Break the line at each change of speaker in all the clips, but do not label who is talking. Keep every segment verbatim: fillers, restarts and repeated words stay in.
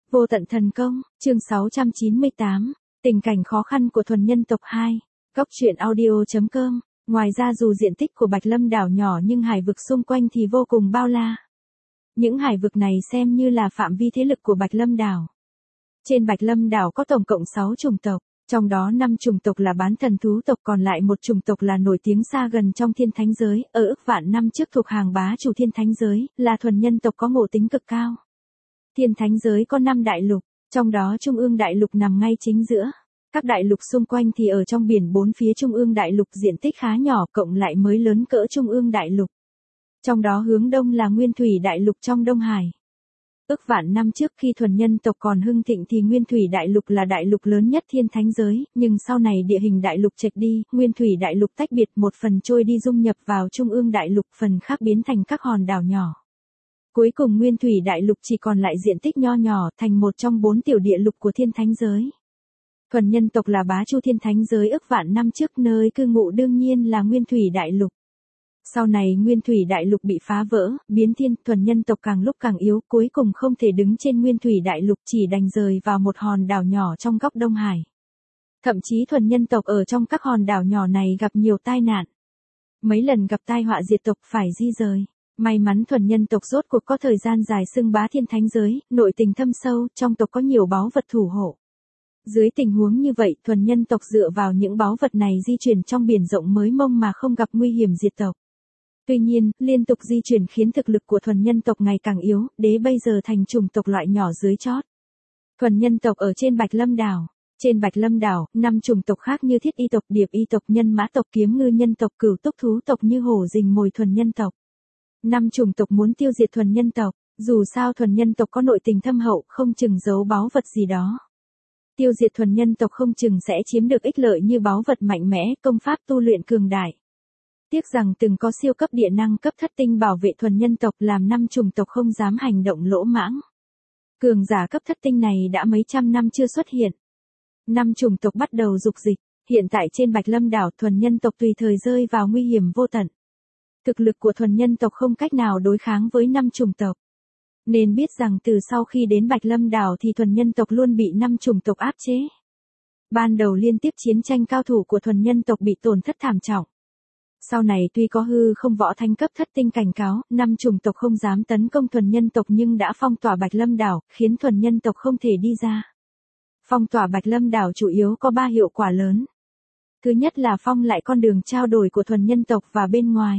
Vô tận thần công, chương sáu trăm chín mươi tám, tình cảnh khó khăn của thuần nhân tộc hai, góc truyện audio.com. Ngoài ra dù diện tích của Bạch Lâm đảo nhỏ nhưng hải vực xung quanh thì vô cùng bao la. Những hải vực này xem như là phạm vi thế lực của Bạch Lâm đảo. Trên Bạch Lâm đảo có tổng cộng sáu chủng tộc, trong đó năm chủng tộc là bán thần thú tộc, còn lại một chủng tộc là nổi tiếng xa gần trong thiên thánh giới, ở ức vạn năm trước thuộc hàng bá chủ thiên thánh giới, là thuần nhân tộc có ngộ tính cực cao. Thiên thánh giới có năm đại lục, trong đó Trung ương đại lục nằm ngay chính giữa. Các đại lục xung quanh thì ở trong biển bốn phía Trung ương đại lục diện tích khá nhỏ, cộng lại mới lớn cỡ Trung ương đại lục. Trong đó hướng đông là Nguyên Thủy đại lục trong Đông Hải. Ước vạn năm trước khi thuần nhân tộc còn hưng thịnh thì Nguyên Thủy đại lục là đại lục lớn nhất thiên thánh giới, nhưng sau này địa hình đại lục chệch đi, Nguyên Thủy đại lục tách biệt, một phần trôi đi dung nhập vào Trung ương đại lục, phần khác biến thành các hòn đảo nhỏ. Cuối cùng Nguyên Thủy đại lục chỉ còn lại diện tích nho nhỏ, thành một trong bốn tiểu địa lục của thiên thánh giới. Thuần nhân tộc là bá chủ thiên thánh giới ức vạn năm trước, nơi cư ngụ đương nhiên là Nguyên Thủy đại lục. Sau này Nguyên Thủy đại lục bị phá vỡ, biến thiên, thuần nhân tộc càng lúc càng yếu, cuối cùng không thể đứng trên Nguyên Thủy đại lục, chỉ đành rời vào một hòn đảo nhỏ trong góc Đông Hải. Thậm chí thuần nhân tộc ở trong các hòn đảo nhỏ này gặp nhiều tai nạn. Mấy lần gặp tai họa diệt tộc phải di rời. May mắn thuần nhân tộc rốt cuộc có thời gian dài xưng bá thiên thánh giới, nội tình thâm sâu, trong tộc có nhiều báu vật thủ hộ. Dưới tình huống như vậy, thuần nhân tộc dựa vào những báu vật này di chuyển trong biển rộng mới mông mà không gặp nguy hiểm diệt tộc. Tuy nhiên, liên tục di chuyển khiến thực lực của thuần nhân tộc ngày càng yếu, đế bây giờ thành chủng tộc loại nhỏ dưới chót. Thuần nhân tộc ở trên Bạch Lâm đảo. Trên Bạch Lâm đảo, năm chủng tộc khác như thiết y tộc, điệp y tộc, nhân mã tộc, kiếm ngư nhân tộc, cửu túc thú tộc như hổ rình mồi thuần nhân tộc. Năm chủng tộc muốn tiêu diệt thuần nhân tộc, dù sao thuần nhân tộc có nội tình thâm hậu, không chừng giấu báu vật gì đó. Tiêu diệt thuần nhân tộc không chừng sẽ chiếm được ích lợi như báu vật mạnh mẽ, công pháp tu luyện cường đại. Tiếc rằng từng có siêu cấp địa năng cấp thất tinh bảo vệ thuần nhân tộc, làm năm chủng tộc không dám hành động lỗ mãng. Cường giả cấp thất tinh này đã mấy trăm năm chưa xuất hiện. Năm chủng tộc bắt đầu dục dịch, hiện tại trên Bạch Lâm đảo thuần nhân tộc tùy thời rơi vào nguy hiểm vô tận. Thực lực của thuần nhân tộc không cách nào đối kháng với năm chủng tộc. Nên biết rằng từ sau khi đến Bạch Lâm đảo thì thuần nhân tộc luôn bị năm chủng tộc áp chế. Ban đầu liên tiếp chiến tranh cao thủ của thuần nhân tộc bị tổn thất thảm trọng. Sau này tuy có hư không võ thánh cấp thất tinh cảnh cáo, năm chủng tộc không dám tấn công thuần nhân tộc nhưng đã phong tỏa Bạch Lâm đảo, khiến thuần nhân tộc không thể đi ra. Phong tỏa Bạch Lâm đảo chủ yếu có ba hiệu quả lớn. Thứ nhất là phong lại con đường trao đổi của thuần nhân tộc và bên ngoài.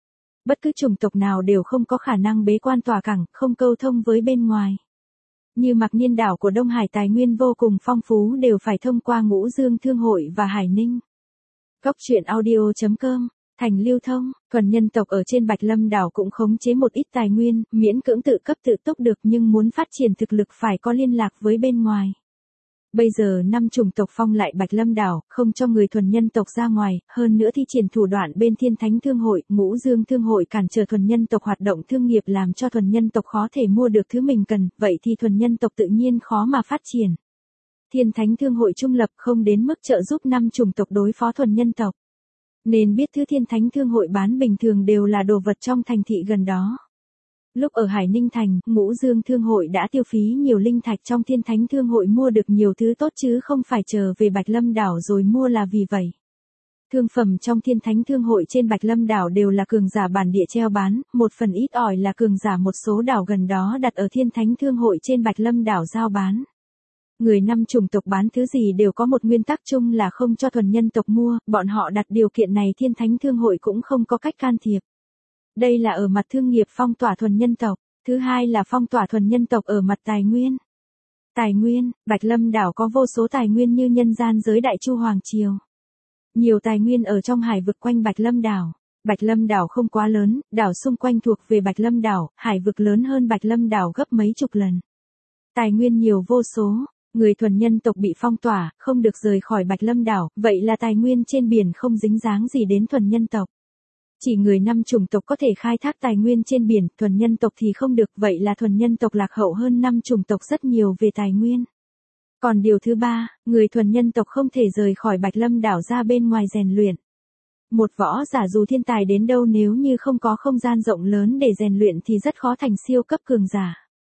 Bất cứ chủng tộc nào đều không có khả năng bế quan tỏa cảng, không câu thông với bên ngoài. Như Mạc Niên đảo của Đông Hải tài nguyên vô cùng phong phú đều phải thông qua Ngũ Dương Thương hội và Hải Ninh. Góc truyện audio.com, thành lưu thông, thuần nhân tộc ở trên Bạch Lâm đảo cũng khống chế một ít tài nguyên, miễn cưỡng tự cấp tự túc được nhưng muốn phát triển thực lực phải có liên lạc với bên ngoài. Bây giờ năm chủng tộc phong lại Bạch Lâm đảo, không cho người thuần nhân tộc ra ngoài, hơn nữa thi triển thủ đoạn bên Thiên Thánh Thương hội, Ngũ Dương Thương hội cản trở thuần nhân tộc hoạt động thương nghiệp làm cho thuần nhân tộc khó thể mua được thứ mình cần, vậy thì thuần nhân tộc tự nhiên khó mà phát triển. Thiên Thánh Thương hội trung lập không đến mức trợ giúp năm chủng tộc đối phó thuần nhân tộc. Nên biết thứ Thiên Thánh Thương hội bán bình thường đều là đồ vật trong thành thị gần đó. Lúc ở Hải Ninh Thành, Ngũ Dương Thương hội đã tiêu phí nhiều linh thạch trong Thiên Thánh Thương hội mua được nhiều thứ tốt chứ không phải chờ về Bạch Lâm đảo rồi mua là vì vậy. Thương phẩm trong Thiên Thánh Thương hội trên Bạch Lâm đảo đều là cường giả bản địa treo bán, một phần ít ỏi là cường giả một số đảo gần đó đặt ở Thiên Thánh Thương hội trên Bạch Lâm đảo giao bán. Người năm chủng tộc bán thứ gì đều có một nguyên tắc chung là không cho thuần nhân tộc mua, bọn họ đặt điều kiện này Thiên Thánh Thương hội cũng không có cách can thiệp. Đây là ở mặt thương nghiệp phong tỏa thuần nhân tộc, thứ hai là phong tỏa thuần nhân tộc ở mặt tài nguyên. Tài nguyên, Bạch Lâm đảo có vô số tài nguyên như nhân gian giới Đại Chu Hoàng Triều. Nhiều tài nguyên ở trong hải vực quanh Bạch Lâm đảo. Bạch Lâm đảo không quá lớn, đảo xung quanh thuộc về Bạch Lâm đảo, hải vực lớn hơn Bạch Lâm đảo gấp mấy chục lần. Tài nguyên nhiều vô số, người thuần nhân tộc bị phong tỏa, không được rời khỏi Bạch Lâm đảo, vậy là tài nguyên trên biển không dính dáng gì đến thuần nhân tộc. Chỉ người năm chủng tộc có thể khai thác tài nguyên trên biển, thuần nhân tộc thì không được, vậy là thuần nhân tộc lạc hậu hơn năm chủng tộc rất nhiều về tài nguyên. Còn điều thứ ba, người thuần nhân tộc không thể rời khỏi Bạch Lâm đảo ra bên ngoài rèn luyện. Một võ giả dù thiên tài đến đâu nếu như không có không gian rộng lớn để rèn luyện thì rất khó thành siêu cấp cường giả.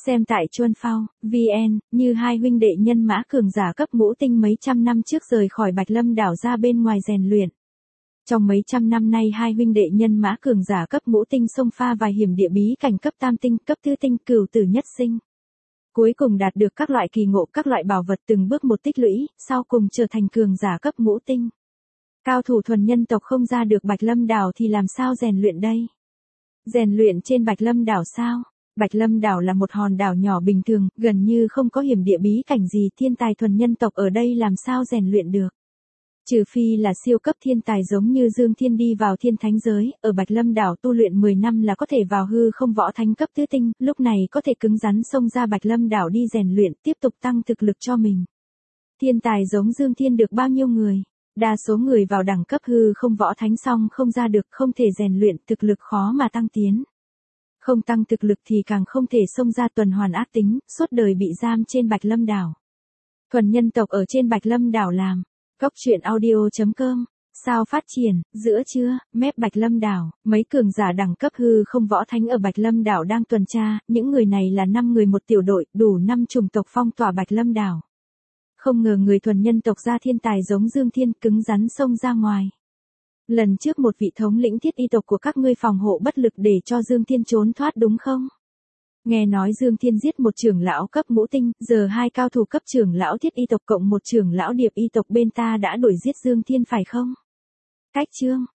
Xem tại Chuân Phao, vê en, như hai huynh đệ nhân mã cường giả cấp ngũ tinh mấy trăm năm trước rời khỏi Bạch Lâm đảo ra bên ngoài rèn luyện. Trong mấy trăm năm nay hai huynh đệ nhân mã cường giả cấp ngũ tinh xông pha vài hiểm địa bí cảnh cấp tam tinh, cấp tứ tinh, cửu tử nhất sinh. Cuối cùng đạt được các loại kỳ ngộ, các loại bảo vật, từng bước một tích lũy, sau cùng trở thành cường giả cấp ngũ tinh. Cao thủ thuần nhân tộc không ra được Bạch Lâm đảo thì làm sao rèn luyện đây? Rèn luyện trên Bạch Lâm đảo sao? Bạch Lâm đảo là một hòn đảo nhỏ bình thường, gần như không có hiểm địa bí cảnh gì, thiên tài thuần nhân tộc ở đây làm sao rèn luyện được? Trừ phi là siêu cấp thiên tài giống như Dương Thiên đi vào thiên thánh giới, ở Bạch Lâm đảo tu luyện mười năm là có thể vào hư không võ thánh cấp tứ tinh, lúc này có thể cứng rắn xông ra Bạch Lâm đảo đi rèn luyện, tiếp tục tăng thực lực cho mình. Thiên tài giống Dương Thiên được bao nhiêu người? Đa số người vào đẳng cấp hư không võ thánh xong không ra được, không thể rèn luyện, thực lực khó mà tăng tiến. Không tăng thực lực thì càng không thể xông ra tuần hoàn ác tính, suốt đời bị giam trên Bạch Lâm đảo. Thuần nhân tộc ở trên Bạch Lâm đảo làm. Góc truyện audio chấm com. Sao phát triển, giữa trưa, mép Bạch Lâm đảo, mấy cường giả đẳng cấp hư không võ thánh ở Bạch Lâm đảo đang tuần tra, những người này là năm người một tiểu đội, đủ năm chủng tộc phong tỏa Bạch Lâm đảo. Không ngờ người thuần nhân tộc ra thiên tài giống Dương Thiên cứng rắn xông ra ngoài. Lần trước một vị thống lĩnh thiết y tộc của các ngươi phòng hộ bất lực để cho Dương Thiên trốn thoát đúng không? Nghe nói Dương Thiên giết một trưởng lão cấp ngũ tinh, giờ hai cao thủ cấp trưởng lão thiết y tộc cộng một trưởng lão điệp y tộc bên ta đã đuổi giết Dương Thiên phải không? Cách chương